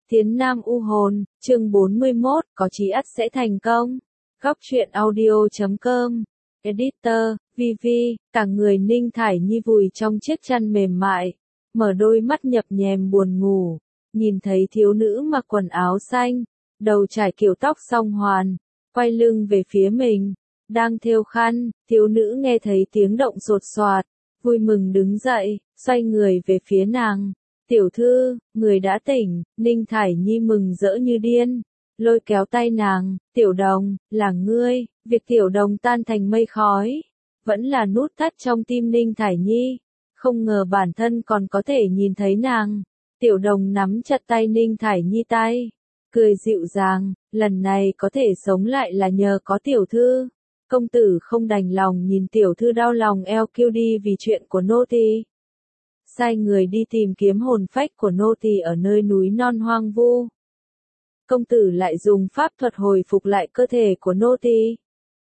Tiến Nam U Hồn, chương 41, có chí ắt sẽ thành công. Góc truyện audio.com. Editor, VV, cả người Ninh Thải Nhi vùi trong chiếc chăn mềm mại, mở đôi mắt nhập nhèm buồn ngủ, nhìn thấy thiếu nữ mặc quần áo xanh, đầu trải kiểu tóc song hoàn, quay lưng về phía mình, đang thêu khăn, thiếu nữ nghe thấy tiếng động sột soạt, vui mừng đứng dậy, xoay người về phía nàng. Tiểu thư, người đã tỉnh, Ninh Thải Nhi mừng rỡ như điên, lôi kéo tay nàng, Tiểu Đồng, là ngươi, việc Tiểu Đồng tan thành mây khói, vẫn là nút thắt trong tim Ninh Thải Nhi, không ngờ bản thân còn có thể nhìn thấy nàng. Tiểu Đồng nắm chặt tay Ninh Thải Nhi tay, cười dịu dàng, lần này có thể sống lại là nhờ có tiểu thư. Công tử không đành lòng nhìn tiểu thư đau lòng eo kêu đi vì chuyện của nô tỳ. Sai người đi tìm kiếm hồn phách của nô tỳ ở nơi núi non hoang vu. Công tử lại dùng pháp thuật hồi phục lại cơ thể của nô tỳ.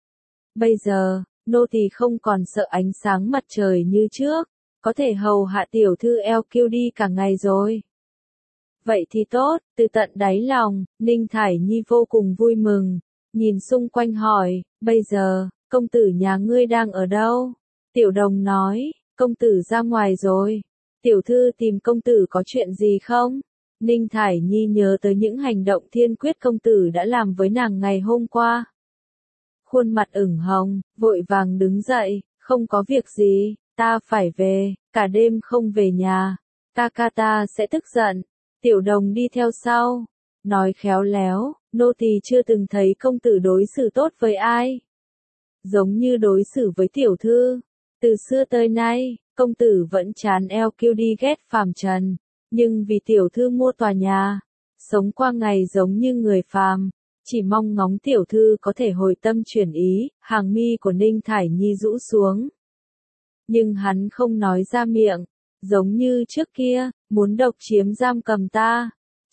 Bây giờ, nô tỳ không còn sợ ánh sáng mặt trời như trước, có thể hầu hạ tiểu thư eo kêu đi cả ngày rồi. Vậy thì tốt, từ tận đáy lòng, Ninh Thải Nhi vô cùng vui mừng, nhìn xung quanh hỏi, bây giờ, công tử nhà ngươi đang ở đâu? Tiểu Đồng nói, công tử ra ngoài rồi. Tiểu thư tìm công tử có chuyện gì không? Ninh Thải Nhi nhớ tới những hành động thiên quyết công tử đã làm với nàng ngày hôm qua. Khuôn mặt ửng hồng, vội vàng đứng dậy, không có việc gì, ta phải về, cả đêm không về nhà, ca ta sẽ tức giận. Tiểu Đồng đi theo sau, nói khéo léo, nô tỳ chưa từng thấy công tử đối xử tốt với ai. Giống như đối xử với tiểu thư, từ xưa tới nay, công tử vẫn chán eo kêu đi ghét phàm trần, nhưng vì tiểu thư mua tòa nhà, sống qua ngày giống như người phàm, chỉ mong ngóng tiểu thư có thể hồi tâm chuyển ý, hàng mi của Ninh Thải Nhi rũ xuống. Nhưng hắn không nói ra miệng, giống như trước kia, muốn độc chiếm giam cầm ta.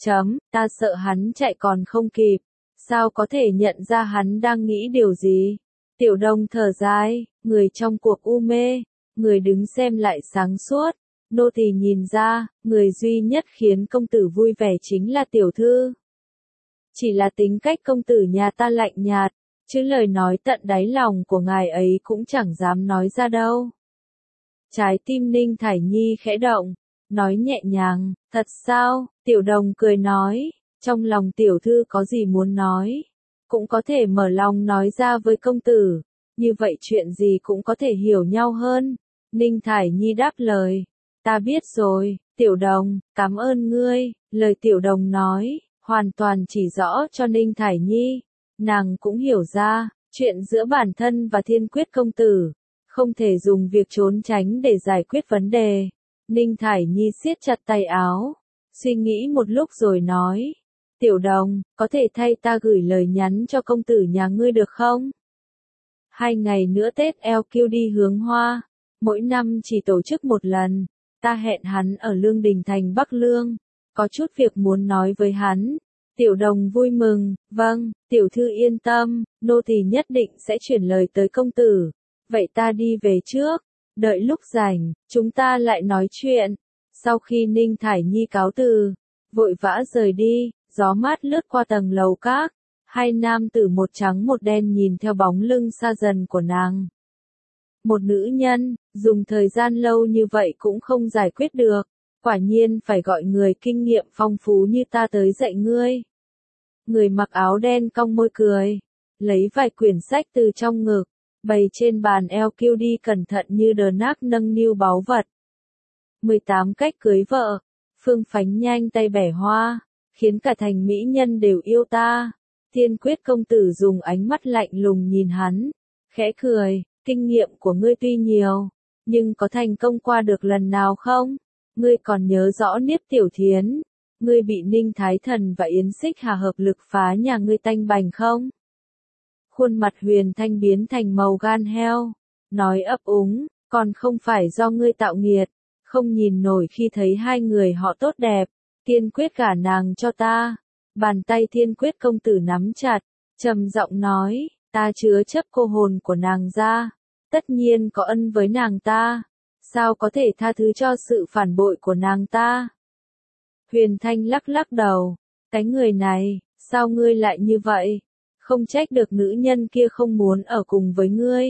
Ta sợ hắn chạy còn không kịp, sao có thể nhận ra hắn đang nghĩ điều gì. Tiểu Đồng thở dài, người trong cuộc u mê, người đứng xem lại sáng suốt. Nô tỳ nhìn ra, người duy nhất khiến công tử vui vẻ chính là tiểu thư. Chỉ là tính cách công tử nhà ta lạnh nhạt, chứ lời nói tận đáy lòng của ngài ấy cũng chẳng dám nói ra đâu. Trái tim Ninh Thải Nhi khẽ động, nói nhẹ nhàng, thật sao? Tiểu Đồng cười nói, trong lòng tiểu thư có gì muốn nói, cũng có thể mở lòng nói ra với công tử, như vậy chuyện gì cũng có thể hiểu nhau hơn. Ninh Thải Nhi đáp lời, ta biết rồi, Tiểu Đồng, cảm ơn ngươi. Lời Tiểu Đồng nói, hoàn toàn chỉ rõ cho Ninh Thải Nhi, nàng cũng hiểu ra, chuyện giữa bản thân và Thiên Quyết công tử, không thể dùng việc trốn tránh để giải quyết vấn đề. Ninh Thải Nhi siết chặt tay áo, suy nghĩ một lúc rồi nói, Tiểu Đồng, có thể thay ta gửi lời nhắn cho công tử nhà ngươi được không? 2 ngày nữa Tết LQ đi hướng Hoa, mỗi năm chỉ tổ chức một lần, ta hẹn hắn ở Lương Đình thành Bắc Lương, có chút việc muốn nói với hắn. Tiểu Đồng vui mừng, vâng, tiểu thư yên tâm, nô tỳ nhất định sẽ chuyển lời tới công tử. Vậy ta đi về trước, đợi lúc rảnh, chúng ta lại nói chuyện. Sau khi Ninh Thải Nhi cáo từ, vội vã rời đi, gió mát lướt qua tầng lầu các, hai nam tử một trắng một đen nhìn theo bóng lưng xa dần của nàng. Một nữ nhân, dùng thời gian lâu như vậy cũng không giải quyết được, quả nhiên phải gọi người kinh nghiệm phong phú như ta tới dạy ngươi. Người mặc áo đen cong môi cười, lấy vài quyển sách từ trong ngực, bày trên bàn eo kêu đi cẩn thận như đờ nác nâng niu báu vật. 18 cách cưới vợ, phương phánh nhanh tay bẻ hoa, khiến cả thành mỹ nhân đều yêu ta. Thiên Quyết công tử dùng ánh mắt lạnh lùng nhìn hắn, khẽ cười, kinh nghiệm của ngươi tuy nhiều, nhưng có thành công qua được lần nào không? Ngươi còn nhớ rõ Niếp Tiểu Thiến, ngươi bị Ninh Thái Thần và Yến Xích Hà hợp lực phá nhà ngươi tanh bành không? Khuôn mặt Huyền Thanh biến thành màu gan heo, nói ấp úng, còn không phải do ngươi tạo nghiệt, không nhìn nổi khi thấy hai người họ tốt đẹp, Thiên Quyết gả nàng cho ta. Bàn tay Thiên Quyết công tử nắm chặt, trầm giọng nói, ta chứa chấp cô hồn của nàng ra, tất nhiên có ân với nàng ta, sao có thể tha thứ cho sự phản bội của nàng ta? Huyền Thanh lắc lắc đầu, Cái người này, sao ngươi lại như vậy? Không trách được nữ nhân kia không muốn ở cùng với ngươi.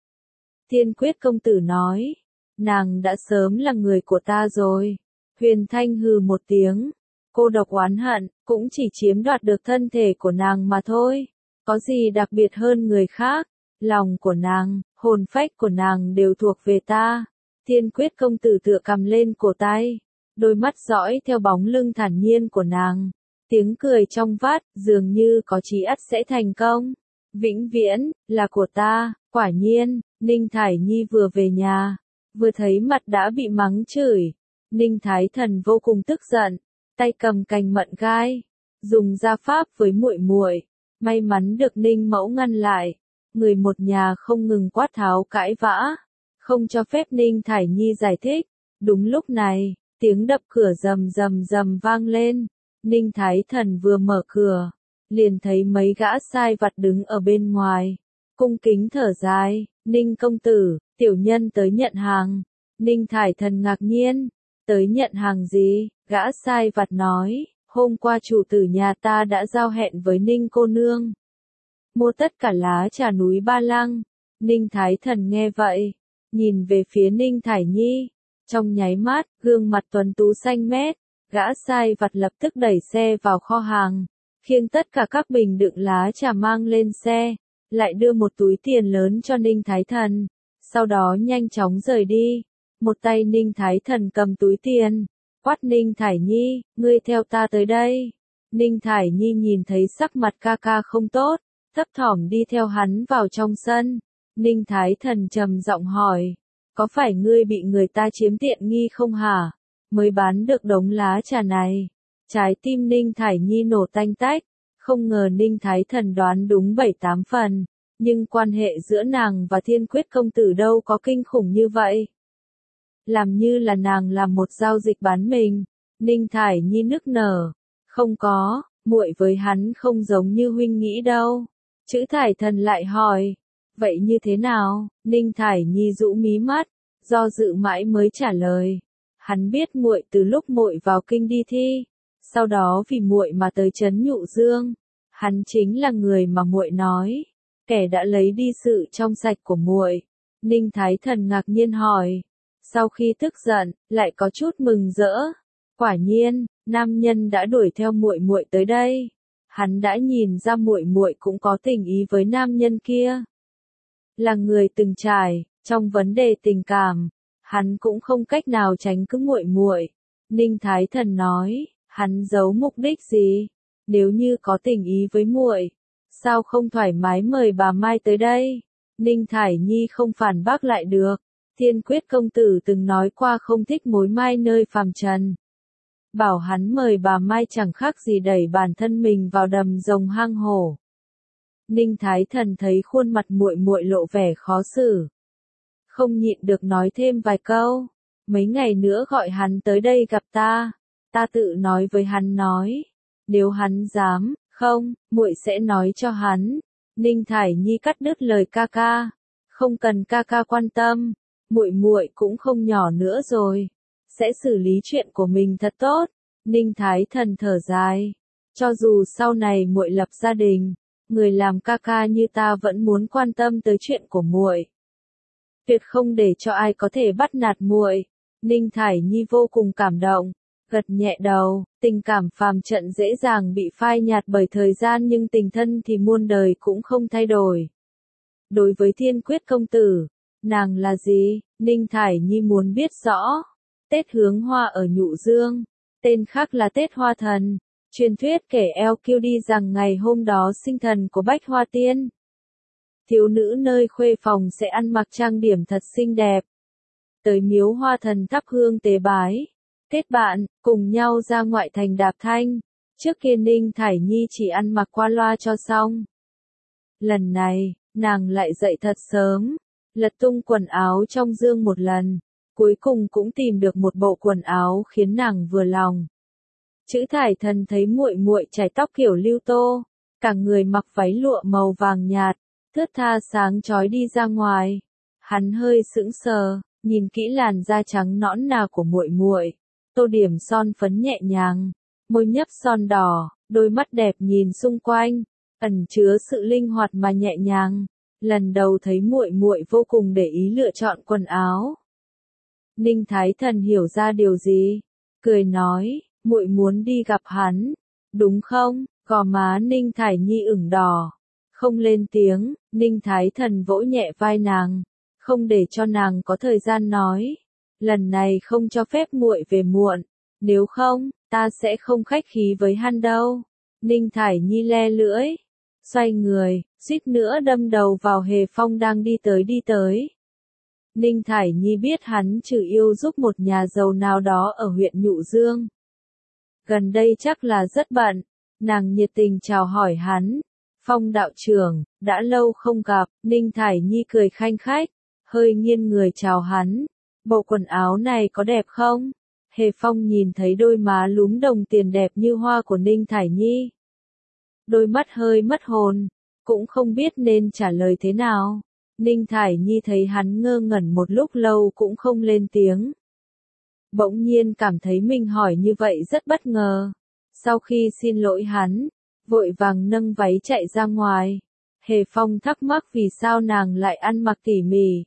Thiên Quyết công tử nói, nàng đã sớm là người của ta rồi. Huyền Thanh hừ một tiếng, cô độc oán hận, cũng chỉ chiếm đoạt được thân thể của nàng mà thôi. Có gì đặc biệt hơn người khác, lòng của nàng, hồn phách của nàng đều thuộc về ta. Thiên Quyết công tử tựa cầm lên cổ tay, đôi mắt dõi theo bóng lưng thản nhiên của nàng. Tiếng cười trong vắt, dường như có chí ắt sẽ thành công. Vĩnh viễn, là của ta, quả nhiên, Ninh Thải Nhi vừa về nhà, vừa thấy mặt đã bị mắng chửi. Ninh Thái Thần vô cùng tức giận, tay cầm cành mận gai, dùng gia pháp với muội muội. May mắn được Ninh Mẫu ngăn lại, người một nhà không ngừng quát tháo cãi vã, không cho phép Ninh Thải Nhi giải thích. Đúng lúc này, tiếng đập cửa rầm rầm rầm vang lên. Ninh Thái Thần vừa mở cửa, liền thấy mấy gã sai vặt đứng ở bên ngoài, cung kính thở dài, Ninh công tử, tiểu nhân tới nhận hàng. Ninh Thái Thần ngạc nhiên, tới nhận hàng gì? Gã sai vặt nói, hôm qua chủ tử nhà ta đã giao hẹn với Ninh cô nương, mua tất cả lá trà núi Ba Lăng. Ninh Thái Thần nghe vậy, nhìn về phía Ninh Thải Nhi, trong nháy mắt, gương mặt tuấn tú xanh mét. Gã sai vặt lập tức đẩy xe vào kho hàng, khiêng tất cả các bình đựng lá trà mang lên xe, lại đưa một túi tiền lớn cho Ninh Thái Thần, sau đó nhanh chóng rời đi. Một tay Ninh Thái Thần cầm túi tiền, quát Ninh Thải Nhi, ngươi theo ta tới đây. Ninh Thải Nhi nhìn thấy sắc mặt ca ca không tốt, thấp thỏm đi theo hắn vào trong sân. Ninh Thái Thần trầm giọng hỏi, có phải ngươi bị người ta chiếm tiện nghi không hả? Mới bán được đống lá trà này. Trái tim Ninh Thải Nhi nổ tanh tách, không ngờ Ninh Thái Thần đoán đúng 7-8 phần, nhưng quan hệ giữa nàng và Thiên Quyết công tử đâu có kinh khủng như vậy. Làm như là nàng làm một giao dịch bán mình. Ninh Thải Nhi nức nở, không có, muội với hắn không giống như huynh nghĩ đâu. Chữ Thải Thần lại hỏi, vậy như thế nào? Ninh Thải Nhi rũ mí mắt, do dự mãi mới trả lời. Hắn biết muội từ lúc muội vào kinh đi thi, sau đó vì muội mà tới trấn Nhụ Dương. Hắn chính là người mà muội nói, kẻ đã lấy đi sự trong sạch của muội. Ninh Thái Thần ngạc nhiên hỏi, sau khi tức giận, lại có chút mừng rỡ. Quả nhiên, nam nhân đã đuổi theo muội muội tới đây. Hắn đã nhìn ra muội muội cũng có tình ý với nam nhân kia. Là người từng trải, trong vấn đề tình cảm, hắn cũng không cách nào tránh cứ muội muội. Ninh Thái Thần nói, hắn giấu mục đích gì? Nếu như có tình ý với muội, sao không thoải mái mời bà Mai tới đây? Ninh Thải Nhi không phản bác lại được. Thiên Quyết công tử từng nói qua không thích mối mai nơi phàm trần. Bảo hắn mời bà Mai chẳng khác gì đẩy bản thân mình vào đầm rồng hang hổ. Ninh Thái Thần thấy khuôn mặt muội muội lộ vẻ khó xử, không nhịn được nói thêm vài câu. Mấy ngày nữa gọi hắn tới đây gặp ta, ta tự nói với hắn nói, nếu hắn dám, không, muội sẽ nói cho hắn. Ninh Thải Nhi cắt đứt lời ca ca, không cần ca ca quan tâm, muội muội cũng không nhỏ nữa rồi, sẽ xử lý chuyện của mình thật tốt. Ninh Thái Thần thở dài, cho dù sau này muội lập gia đình, người làm ca ca như ta vẫn muốn quan tâm tới chuyện của muội, tuyệt không để cho ai có thể bắt nạt muội. Ninh Thải Nhi vô cùng cảm động, gật nhẹ đầu. Tình cảm phàm trần dễ dàng bị phai nhạt bởi thời gian, nhưng tình thân thì muôn đời cũng không thay đổi. Đối với Thiên Quyết công tử, nàng là gì? Ninh Thải Nhi muốn biết rõ. Tết Hướng Hoa ở Nhụ Dương, tên khác là Tết Hoa Thần. Truyền thuyết kể LQD rằng ngày hôm đó sinh thần của Bách Hoa Tiên. Thiếu nữ nơi khuê phòng sẽ ăn mặc trang điểm thật xinh đẹp, tới miếu Hoa Thần thắp hương tế bái, kết bạn, cùng nhau ra ngoại thành đạp thanh. Trước kia Ninh Thải Nhi chỉ ăn mặc qua loa cho xong. Lần này, nàng lại dậy thật sớm, lật tung quần áo trong dương một lần, cuối cùng cũng tìm được một bộ quần áo khiến nàng vừa lòng. Chữ Thải Thần thấy muội muội chải tóc kiểu lưu tô, cả người mặc váy lụa màu vàng nhạt, thướt tha sáng chói đi ra ngoài. Hắn hơi sững sờ, nhìn kỹ làn da trắng nõn nà của muội muội, tô điểm son phấn nhẹ nhàng, môi nhấp son đỏ, đôi mắt đẹp nhìn xung quanh, ẩn chứa sự linh hoạt mà nhẹ nhàng. Lần đầu thấy muội muội vô cùng để ý lựa chọn quần áo. Ninh Thái Thần hiểu ra điều gì, cười nói, muội muốn đi gặp hắn, đúng không? Gò má Ninh Thải Nhi ửng đỏ, không lên tiếng. Ninh Thái Thần vỗ nhẹ vai nàng, không để cho nàng có thời gian nói. Lần này không cho phép muội về muộn, nếu không, ta sẽ không khách khí với hắn đâu. Ninh Thải Nhi le lưỡi, xoay người, suýt nữa đâm đầu vào Hề Phong đang đi tới. Ninh Thải Nhi biết hắn trừ yêu giúp một nhà giàu nào đó ở huyện Nhụ Dương. Gần đây chắc là rất bận, nàng nhiệt tình chào hỏi hắn. Phong đạo trưởng, đã lâu không gặp. Ninh Thải Nhi cười khanh khách, hơi nghiêng người chào hắn. Bộ quần áo này có đẹp không? Hề Phong nhìn thấy đôi má lúm đồng tiền đẹp như hoa của Ninh Thải Nhi. Đôi mắt hơi mất hồn, cũng không biết nên trả lời thế nào. Ninh Thải Nhi thấy hắn ngơ ngẩn một lúc lâu cũng không lên tiếng. Bỗng nhiên cảm thấy mình hỏi như vậy rất bất ngờ. Sau khi xin lỗi hắn, vội vàng nâng váy chạy ra ngoài. Hề Phong thắc mắc vì sao nàng lại ăn mặc tỉ mỉ.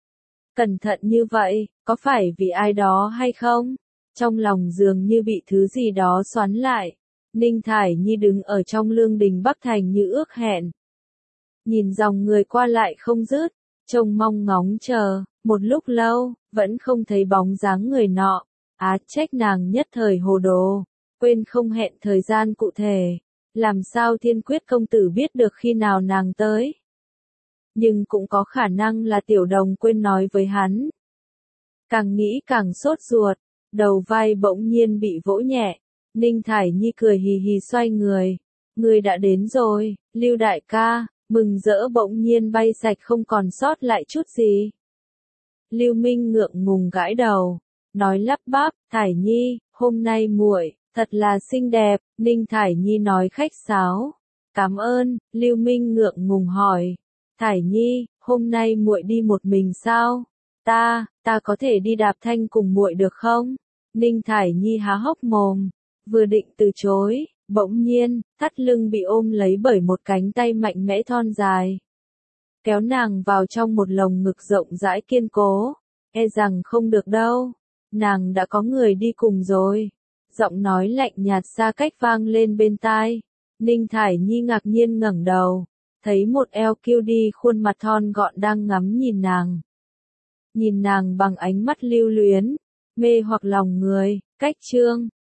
Cẩn thận như vậy, có phải vì ai đó hay không? Trong lòng dường như bị thứ gì đó xoắn lại. Ninh Thải Nhi đứng ở trong lương đình Bắc Thành như ước hẹn. Nhìn dòng người qua lại không dứt, trông mong ngóng chờ, một lúc lâu, vẫn không thấy bóng dáng người nọ. Á trách nàng nhất thời hồ đồ, quên không hẹn thời gian cụ thể. Làm sao Thiên Quyết công tử biết được khi nào nàng tới? Nhưng cũng có khả năng là Tiểu Đồng quên nói với hắn. Càng nghĩ càng sốt ruột, đầu vai bỗng nhiên bị vỗ nhẹ. Ninh Thải Nhi cười hì hì xoay người. Người đã đến rồi, Lưu đại ca, mừng rỡ bỗng nhiên bay sạch không còn sót lại chút gì. Lưu Minh ngượng ngùng gãi đầu, nói lắp bắp, Thải Nhi, hôm nay muội thật là xinh đẹp. Ninh Thải Nhi nói khách sáo. Cảm ơn. Lưu Minh ngượng ngùng hỏi, Thải Nhi, hôm nay muội đi một mình sao? Ta có thể đi đạp thanh cùng muội được không? Ninh Thải Nhi há hốc mồm, vừa định từ chối, bỗng nhiên, thắt lưng bị ôm lấy bởi một cánh tay mạnh mẽ thon dài. Kéo nàng vào trong một lồng ngực rộng rãi kiên cố. E rằng không được đâu, nàng đã có người đi cùng rồi. Giọng nói lạnh nhạt xa cách vang lên bên tai. Ninh Thải Nhi ngạc nhiên ngẩng đầu, thấy một eo kiêu đi khuôn mặt thon gọn đang ngắm nhìn nàng. Nhìn nàng bằng ánh mắt lưu luyến, mê hoặc lòng người. Cách chương